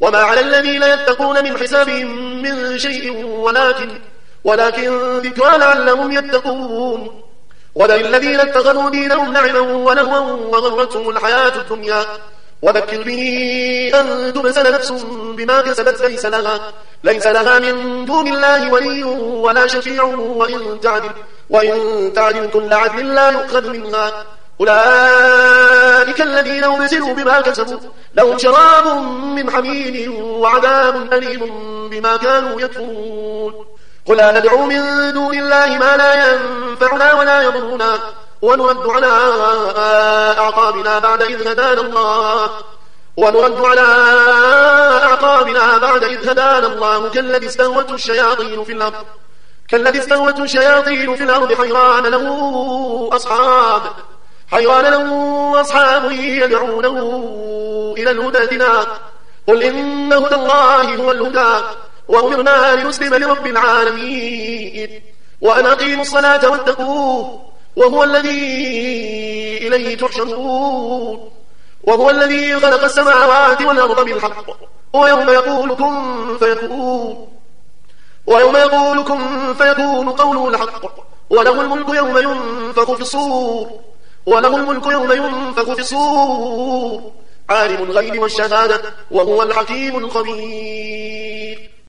وما على الذين يتقون من حسابهم من شيء ولكن ذكرى لعلهم يتقون. وذل الذين اتخذوا دينهم لعبا ولهوا وغرتهم الحياة الدنيا وذكر به أن تبسل نفس بما كسبت ليس لها من دون الله ولي ولا شفيع وإن تعدل كل عدل لا يؤخذ منها. أولئك الذين أبسلوا بما كسبوا لهم شراب من حميم وعذاب أليم بما كانوا يكفرون. قل ندعو من دون الله ما لا ينفعنا ولا يضرنا ونرد على أعقابنا بعد إذ هدانا الله كالذي استهوته الشياطين في الأرض حيران له أصحاب يدعونه إلى الهدى ائتنا. قل إن هدى الله هو الهدى وأمرنا لنسلم لرب العالمين وأن أقيموا الصلاة واتقوه وهو الذي إليه تحشرون. وهو الذي خلق السماوات والأرض بالحق ويوم يقول كن فيكون قوله الحق وله الملك يوم ينفخ في الصور عالم الغيب والشهادة وهو الحكيم الخبير.